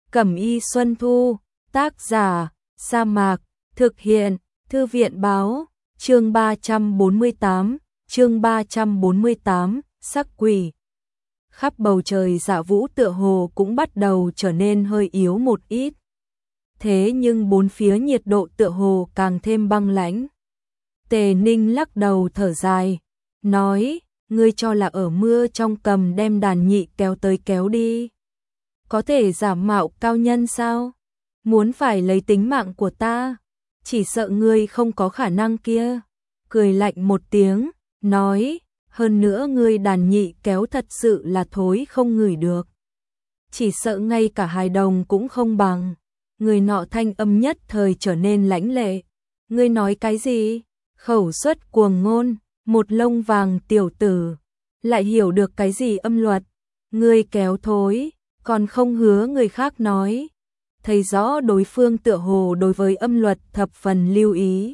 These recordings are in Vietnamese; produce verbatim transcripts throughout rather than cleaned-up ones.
Cẩm y Xuân Thu, tác giả, Sa Mạc, thực hiện, Thư viện báo, chương ba trăm bốn mươi tám, chương ba trăm bốn mươi tám, sắc quỷ. Khắp bầu trời dạ vũ tựa hồ cũng bắt đầu trở nên hơi yếu một ít. Thế nhưng bốn phía nhiệt độ tựa hồ càng thêm băng lãnh. Tề Ninh lắc đầu thở dài, nói, ngươi cho là ở mưa trong cầm đem đàn nhị kéo tới kéo đi. Có thể giả mạo cao nhân sao? Muốn phải lấy tính mạng của ta, chỉ sợ ngươi không có khả năng kia. Cười lạnh một tiếng, nói, hơn nữa ngươi đàn nhị kéo thật sự là thối không ngửi được. Chỉ sợ ngay cả hài đồng cũng không bằng. Người nọ thanh âm nhất thời trở nên lãnh lệ. Ngươi nói cái gì? Khẩu xuất cuồng ngôn, một lông vàng tiểu tử, lại hiểu được cái gì âm luật? Ngươi kéo thối, còn không hứa người khác nói. Thấy rõ đối phương tựa hồ đối với âm luật thập phần lưu ý.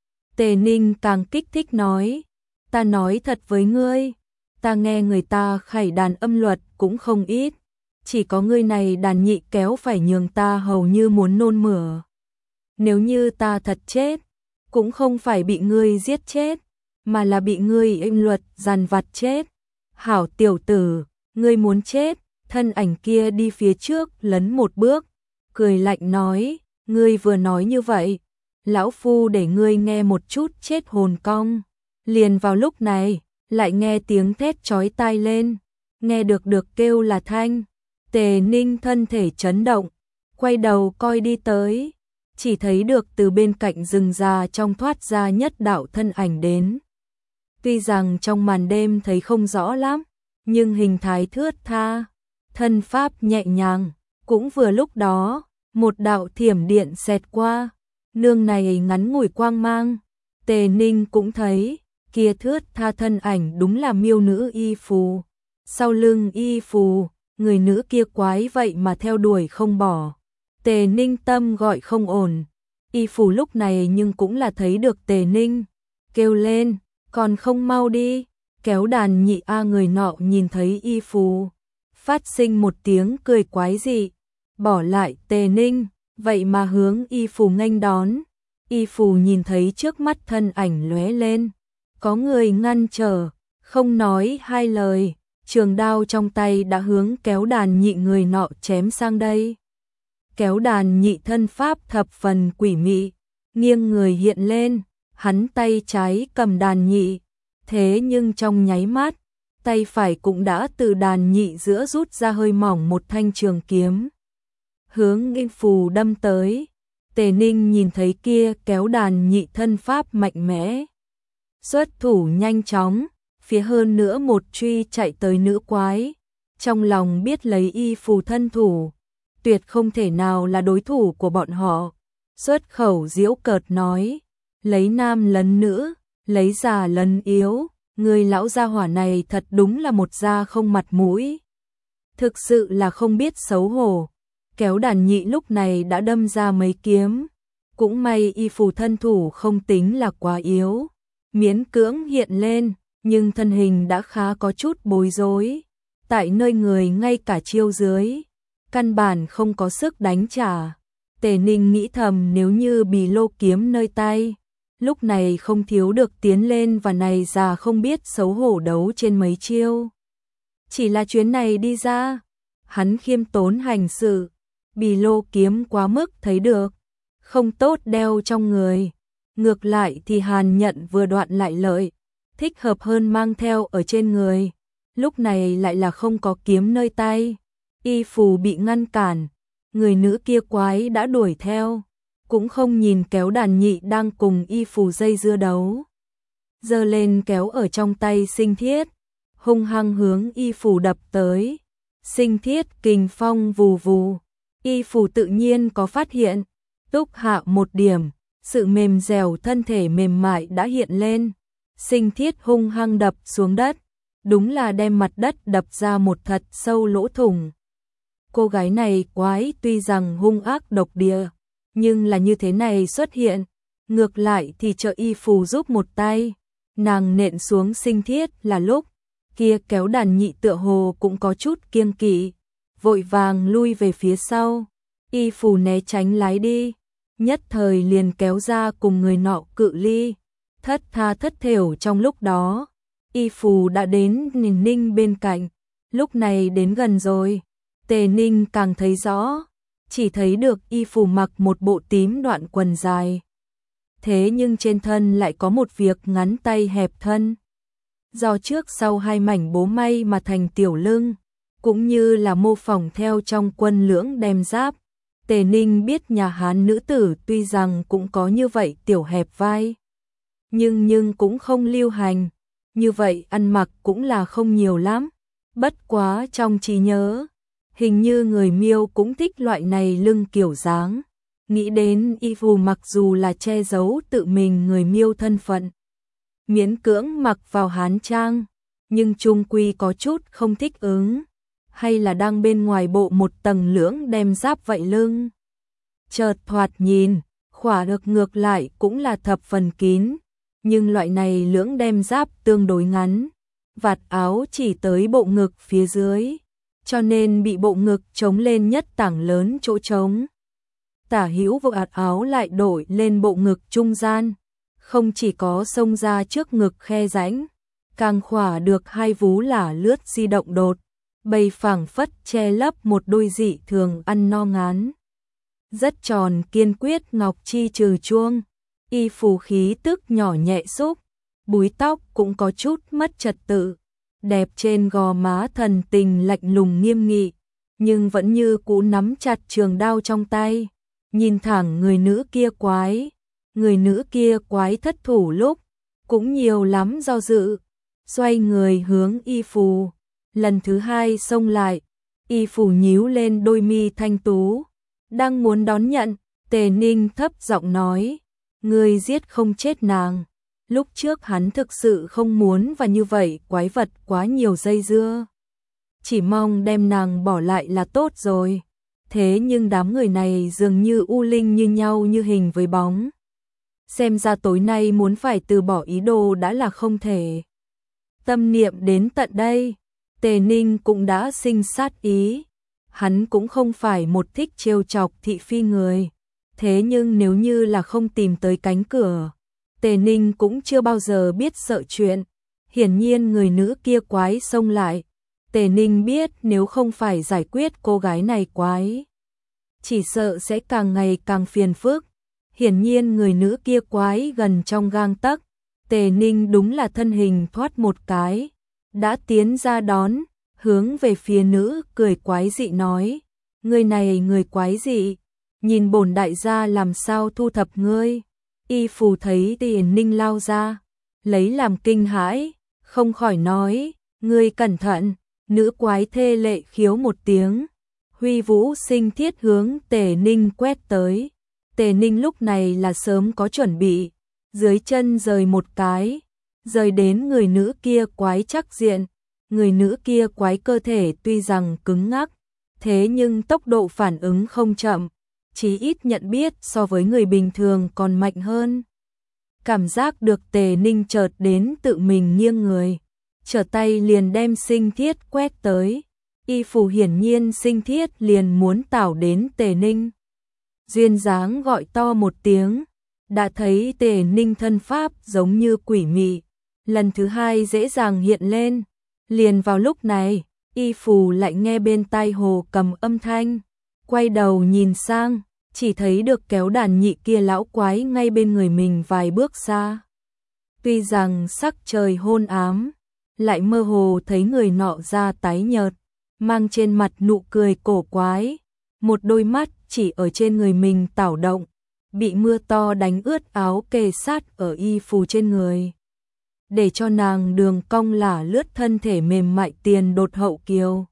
Tề Ninh càng kích thích nói, ta nói thật với ngươi, ta nghe người ta khải đàn âm luật cũng không ít, chỉ có ngươi này đàn nhị kéo phải nhường ta hầu như muốn nôn mửa. Nếu như ta thật chết, cũng không phải bị ngươi giết chết, mà là bị ngươi âm luật dằn vặt chết. Hảo tiểu tử, ngươi muốn chết? Thân ảnh kia đi phía trước lấn một bước, cười lạnh nói, ngươi vừa nói như vậy, lão phu để ngươi nghe một chút chết hồn cong. Liền vào lúc này, lại nghe tiếng thét chói tai lên, nghe được được kêu là Thanh. Tề Ninh thân thể chấn động, quay đầu coi đi tới, chỉ thấy được từ bên cạnh rừng già trong thoát ra nhất đạo thân ảnh đến. Tuy rằng trong màn đêm thấy không rõ lắm, nhưng hình thái thướt tha, thân pháp nhẹ nhàng, cũng vừa lúc đó, một đạo thiểm điện xẹt qua, nương này ngắn ngủi quang mang, Tề Ninh cũng thấy, kia thướt tha thân ảnh đúng là miêu nữ Y Phù. Sau lưng Y Phù, người nữ kia quái vậy mà theo đuổi không bỏ. Tề Ninh tâm gọi không ổn, Y Phù lúc này nhưng cũng là thấy được Tề Ninh, kêu lên, còn không mau đi, kéo đàn nhị a. Người nọ nhìn thấy Y Phù, phát sinh một tiếng cười quái dị, bỏ lại Tề Ninh, vậy mà hướng Y Phù nghênh đón. Y Phù nhìn thấy trước mắt thân ảnh lóe lên, có người ngăn trở, không nói hai lời, trường đao trong tay đã hướng kéo đàn nhị người nọ chém sang đây. Kéo đàn nhị thân pháp thập phần quỷ mị, nghiêng người hiện lên, hắn tay trái cầm đàn nhị, thế nhưng trong nháy mắt, tay phải cũng đã từ đàn nhị giữa rút ra hơi mỏng một thanh trường kiếm, hướng Y Phù đâm tới. Tề Ninh nhìn thấy kia kéo đàn nhị thân pháp mạnh mẽ, xuất thủ nhanh chóng, phía hơn nữa một truy chạy tới nữ quái, trong lòng biết lấy Y Phù thân thủ, tuyệt không thể nào là đối thủ của bọn họ, xuất khẩu giễu cợt nói, lấy nam lấn nữ, lấy già lấn yếu, người lão gia hỏa này thật đúng là một gia không mặt mũi, thực sự là không biết xấu hổ. Kéo đàn nhị lúc này đã đâm ra mấy kiếm, cũng may Y Phù thân thủ không tính là quá yếu, miễn cưỡng hiện lên, nhưng thân hình đã khá có chút bối rối, tại nơi người ngay cả chiêu dưới, căn bản không có sức đánh trả. Tề Ninh nghĩ thầm nếu như bì lô kiếm nơi tay, lúc này không thiếu được tiến lên và này già không biết xấu hổ đấu trên mấy chiêu. Chỉ là chuyến này đi ra, hắn khiêm tốn hành sự, bì lô kiếm quá mức thấy được, không tốt đeo trong người, ngược lại thì hàn nhận vừa đoạn lại lợi, thích hợp hơn mang theo ở trên người, lúc này lại là không có kiếm nơi tay. Y Phù bị ngăn cản, người nữ kia quái đã đuổi theo, cũng không nhìn kéo đàn nhị đang cùng Y Phù dây dưa đấu, giơ lên kéo ở trong tay sinh thiết, hung hăng hướng Y Phù đập tới, sinh thiết kình phong vù vù. Y Phù tự nhiên có phát hiện, túc hạ một điểm, sự mềm dẻo thân thể mềm mại đã hiện lên, sinh thiết hung hăng đập xuống đất, đúng là đem mặt đất đập ra một thật sâu lỗ thủng. Cô gái này quái tuy rằng hung ác độc địa, nhưng là như thế này xuất hiện, ngược lại thì trợ Y Phù giúp một tay, nàng nện xuống sinh thiết là lúc, kia kéo đàn nhị tựa hồ cũng có chút kiêng kỵ, vội vàng lui về phía sau, Y phù né tránh lái đi, nhất thời liền kéo ra cùng người nọ cự ly, thất tha thất thểu trong lúc đó. Y phù đã đến Ninh Ninh bên cạnh, lúc này đến gần rồi, Tề Ninh càng thấy rõ, chỉ thấy được Y phù mặc một bộ tím đoạn quần dài. Thế nhưng trên thân lại có một việc ngắn tay hẹp thân, do trước sau hai mảnh bố may mà thành tiểu lưng, cũng như là mô phỏng theo trong quân lưỡng đem giáp. Tề Ninh biết nhà Hán nữ tử tuy rằng cũng có như vậy tiểu hẹp vai, nhưng nhưng cũng không lưu hành, như vậy ăn mặc cũng là không nhiều lắm. Bất quá trong trí nhớ, hình như người Miêu cũng thích loại này lưng kiểu dáng. Nghĩ đến Y phù mặc dù là che giấu tự mình người Miêu thân phận, miễn cưỡng mặc vào Hán trang, nhưng chung quy có chút không thích ứng, hay là đang bên ngoài bộ một tầng lưỡng đem giáp vậy lưng. Chợt thoạt nhìn, khỏa được ngược lại cũng là thập phần kín, nhưng loại này lưỡng đem giáp tương đối ngắn, vạt áo chỉ tới bộ ngực phía dưới, cho nên bị bộ ngực chống lên nhất tảng lớn chỗ trống. Tả hữu vạt áo lại đổi lên bộ ngực trung gian, không chỉ có xông ra trước ngực khe rãnh, càng khỏa được hai vú lả lướt di động đột, bầy phảng phất che lấp một đôi dị thường ăn no ngán. Rất tròn kiên quyết ngọc chi trừ chuông, Y phù khí tức nhỏ nhẹ xúc, búi tóc cũng có chút mất trật tự, đẹp trên gò má thần tình lạnh lùng nghiêm nghị, nhưng vẫn như cũ nắm chặt trường đao trong tay, nhìn thẳng người nữ kia quái. Người nữ kia quái thất thủ lúc, cũng nhiều lắm do dự, xoay người hướng Y phù, lần thứ hai xông lại, Y phù nhíu lên đôi mi thanh tú, đang muốn đón nhận, Tề Ninh thấp giọng nói, ngươi giết không chết nàng. Lúc trước hắn thực sự không muốn và như vậy quái vật quá nhiều dây dưa, chỉ mong đem nàng bỏ lại là tốt rồi. Thế nhưng đám người này dường như u linh như nhau như hình với bóng. Xem ra tối nay muốn phải từ bỏ ý đồ đã là không thể. Tâm niệm đến tận đây, Tề Ninh cũng đã sinh sát ý. Hắn cũng không phải một thích trêu chọc thị phi người. Thế nhưng nếu như là không tìm tới cánh cửa, Tề Ninh cũng chưa bao giờ biết sợ chuyện. Hiển nhiên người nữ kia quái xông lại. Tề Ninh biết nếu không phải giải quyết cô gái này quái, chỉ sợ sẽ càng ngày càng phiền phức. Hiển nhiên người nữ kia quái gần trong gang tấc, Tề Ninh đúng là thân hình thoát một cái, đã tiến ra đón, hướng về phía nữ cười quái dị nói, người này người quái dị, nhìn bổn đại gia làm sao thu thập ngươi. Y phù thấy Tề Ninh lao ra, lấy làm kinh hãi, không khỏi nói, ngươi cẩn thận. Nữ quái thê lệ khiếu một tiếng, huy vũ sinh thiết hướng Tề Ninh quét tới. Tề Ninh lúc này là sớm có chuẩn bị, dưới chân rời một cái, rời đến người nữ kia quái chắc diện. Người nữ kia quái cơ thể tuy rằng cứng ngắc, thế nhưng tốc độ phản ứng không chậm, chí ít nhận biết so với người bình thường còn mạnh hơn. Cảm giác được Tề Ninh chợt đến tự mình nghiêng người, trở tay liền đem sinh thiết quét tới. Y phù hiển nhiên sinh thiết liền muốn tảo đến Tề Ninh. Duyên dáng gọi to một tiếng, đã thấy Tề Ninh thân pháp giống như quỷ mị, lần thứ hai dễ dàng hiện lên. Liền vào lúc này, Y phù lại nghe bên tai hồ cầm âm thanh, quay đầu nhìn sang, chỉ thấy được kéo đàn nhị kia lão quái ngay bên người mình vài bước xa. Tuy rằng sắc trời hôn ám, lại mơ hồ thấy người nọ da tái nhợt, mang trên mặt nụ cười cổ quái, một đôi mắt chỉ ở trên người mình tảo động, bị mưa to đánh ướt áo kề sát ở Y phù trên người, để cho nàng đường cong lả lướt thân thể mềm mại tiền đột hậu kiều.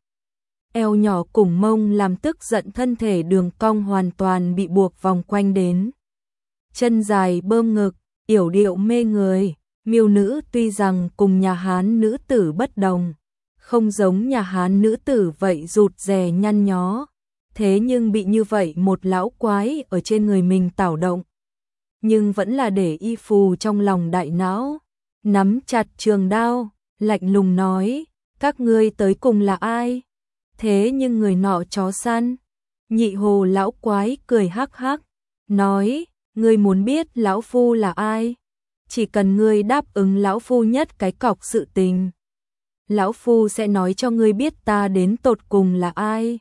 Eo nhỏ cùng mông làm tức giận thân thể đường cong hoàn toàn bị buộc vòng quanh đến. Chân dài bơm ngực, yểu điệu mê người. Miêu nữ tuy rằng cùng nhà Hán nữ tử bất đồng, không giống nhà Hán nữ tử vậy rụt rè nhăn nhó, thế nhưng bị như vậy một lão quái ở trên người mình tảo động, nhưng vẫn là để Y phù trong lòng đại não, nắm chặt trường đao, lạnh lùng nói, các ngươi tới cùng là ai? Thế nhưng người nọ chó săn, Nhị hồ lão quái cười hắc hắc, nói, ngươi muốn biết lão phu là ai? Chỉ cần ngươi đáp ứng lão phu nhất cái cọc sự tình, lão phu sẽ nói cho ngươi biết ta đến tột cùng là ai.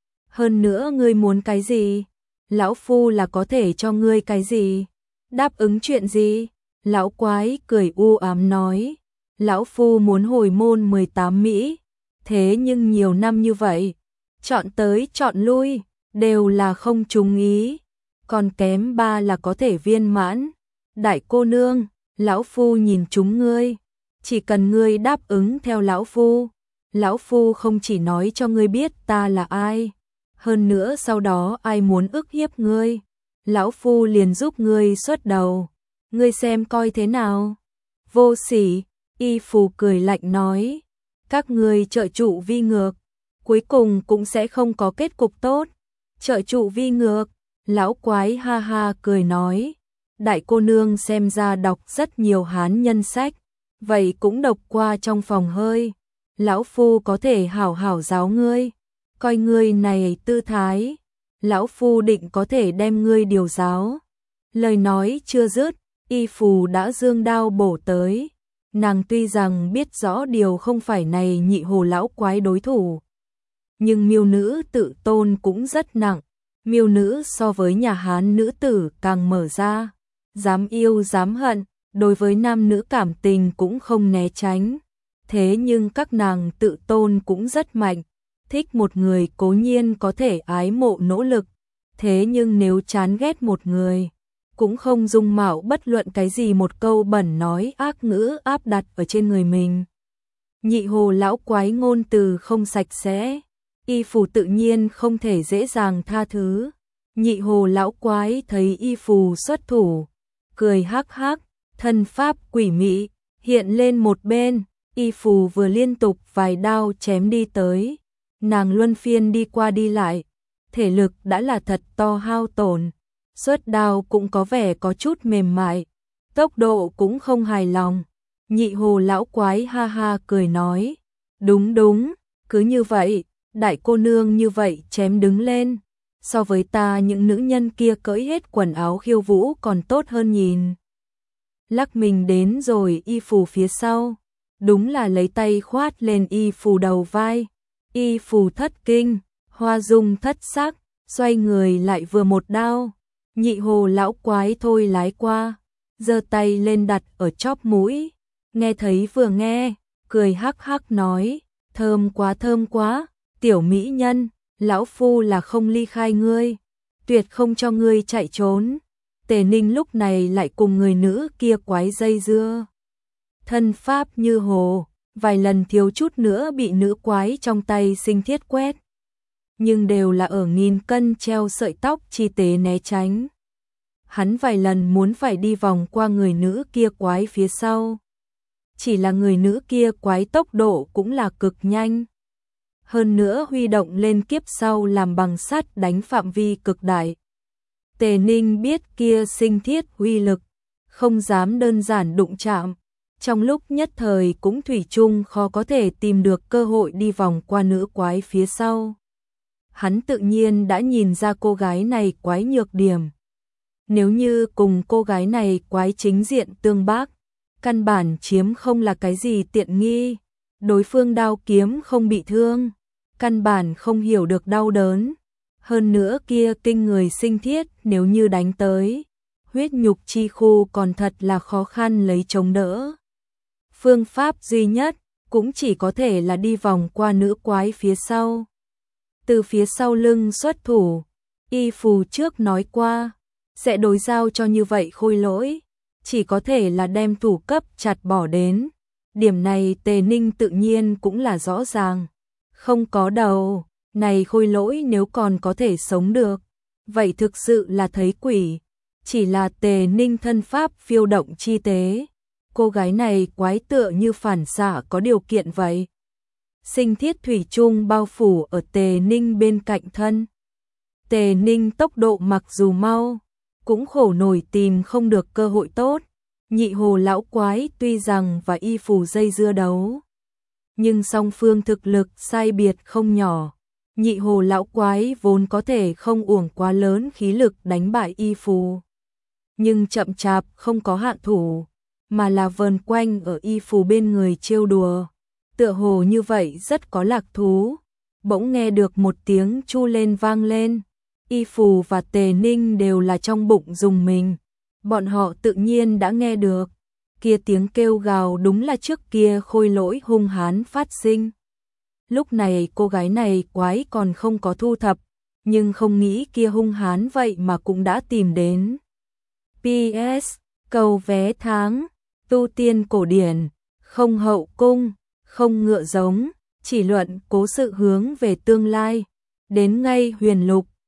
Hơn nữa ngươi muốn cái gì? Lão phu là có thể cho ngươi cái gì? Đáp ứng chuyện gì? Lão quái cười u ám nói, lão phu muốn hồi môn mười tám Mỹ, thế nhưng nhiều năm như vậy, chọn tới chọn lui, đều là không trúng ý, còn kém ba là có thể viên mãn. Đại cô nương, lão phu nhìn chúng ngươi, chỉ cần ngươi đáp ứng theo lão phu, lão phu không chỉ nói cho ngươi biết ta là ai, hơn nữa sau đó ai muốn ức hiếp ngươi, lão phu liền giúp ngươi xuất đầu, ngươi xem coi thế nào. Vô sỉ, Y Phù cười lạnh nói, các ngươi trợ trụ vi ngược, cuối cùng cũng sẽ không có kết cục tốt. Trợ trụ vi ngược, lão quái ha ha cười nói, đại cô nương xem ra đọc rất nhiều hán nhân sách, vậy cũng đọc qua trong phòng hơi, lão phu có thể hảo hảo giáo ngươi, coi ngươi này tư thái, lão phu định có thể đem ngươi điều giáo. Lời nói chưa dứt, Y Phù đã giương đao bổ tới, nàng tuy rằng biết rõ điều không phải này nhị hồ lão quái đối thủ, nhưng miêu nữ tự tôn cũng rất nặng, miêu nữ so với nhà Hán nữ tử càng mở ra, dám yêu dám hận, đối với nam nữ cảm tình cũng không né tránh, thế nhưng các nàng tự tôn cũng rất mạnh, thích một người cố nhiên có thể ái mộ nỗ lực, thế nhưng nếu chán ghét một người, cũng không dung mạo bất luận cái gì một câu bẩn nói ác ngữ áp đặt ở trên người mình. Nhị hồ lão quái ngôn từ không sạch sẽ, Y Phù tự nhiên không thể dễ dàng tha thứ. Nhị hồ lão quái thấy Y Phù xuất thủ, cười hắc hắc, thân pháp quỷ mị hiện lên một bên, Y Phù vừa liên tục vài đao chém đi tới, nàng luân phiên đi qua đi lại, thể lực đã là thật to hao tổn, xuất đao cũng có vẻ có chút mềm mại, tốc độ cũng không hài lòng. Nhị hồ lão quái ha ha cười nói, đúng đúng, cứ như vậy, đại cô nương như vậy chém đứng lên, so với ta những nữ nhân kia cởi hết quần áo khiêu vũ còn tốt hơn nhìn. Lắc mình đến rồi Y Phù phía sau, đúng là lấy tay khoát lên Y Phù đầu vai, Y Phù thất kinh, hoa dung thất sắc, xoay người lại vừa một đao, nhị hồ lão quái thôi lái qua, giơ tay lên đặt ở chóp mũi, nghe thấy vừa nghe, cười hắc hắc nói, thơm quá thơm quá, tiểu mỹ nhân, lão phu là không ly khai ngươi, tuyệt không cho ngươi chạy trốn. Tề Ninh lúc này lại cùng người nữ kia quái dây dưa, thân pháp như hồ, vài lần thiếu chút nữa bị nữ quái trong tay sinh thiết quét, nhưng đều là ở nghìn cân treo sợi tóc chi tế né tránh. Hắn vài lần muốn phải đi vòng qua người nữ kia quái phía sau, chỉ là người nữ kia quái tốc độ cũng là cực nhanh, hơn nữa huy động lên kiếp sau làm bằng sắt đánh phạm vi cực đại. Tề Ninh biết kia sinh thiết uy lực, không dám đơn giản đụng chạm, trong lúc nhất thời cũng thủy chung khó có thể tìm được cơ hội đi vòng qua nữ quái phía sau. Hắn tự nhiên đã nhìn ra cô gái này quái nhược điểm. Nếu như cùng cô gái này quái chính diện tương bác, căn bản chiếm không là cái gì tiện nghi, đối phương đao kiếm không bị thương, căn bản không hiểu được đau đớn. Hơn nữa kia kinh người sinh thiết nếu như đánh tới, huyết nhục chi khu còn thật là khó khăn lấy chống đỡ. Phương pháp duy nhất cũng chỉ có thể là đi vòng qua nữ quái phía sau. Từ phía sau lưng xuất thủ, Y Phù trước nói qua, sẽ đối giao cho như vậy khôi lỗi, chỉ có thể là đem thủ cấp chặt bỏ đến. Điểm này Tề Ninh tự nhiên cũng là rõ ràng. Không có đầu, này khôi lỗi nếu còn có thể sống được, vậy thực sự là thấy quỷ. Chỉ là Tề Ninh thân pháp phiêu động chi tế, cô gái này quái tựa như phản xạ có điều kiện vậy. Sinh thiết thủy chung bao phủ ở Tề Ninh bên cạnh thân. Tề Ninh tốc độ mặc dù mau, cũng khổ nổi tìm không được cơ hội tốt. Nhị hồ lão quái tuy rằng và Y Phù dây dưa đấu, nhưng song phương thực lực sai biệt không nhỏ. Nhị hồ lão quái vốn có thể không uổng quá lớn khí lực đánh bại y phù. Nhưng chậm chạp không có hạ thủ, mà là vờn quanh ở y phù bên người trêu đùa. Tựa hồ như vậy rất có lạc thú. Bỗng nghe được một tiếng chu lên vang lên. Y phù và Tề Ninh đều là trong bụng dùng mình. Bọn họ tự nhiên đã nghe được. Kia tiếng kêu gào đúng là trước kia khôi lỗi hung hán phát sinh. Lúc này cô gái này quái còn không có thu thập, nhưng không nghĩ kia hung hán vậy mà cũng đã tìm đến. pê ét. Cầu vé tháng, tu tiên cổ điển, không hậu cung, không ngựa giống, chỉ luận cố sự hướng về tương lai. Đến ngay huyền lục,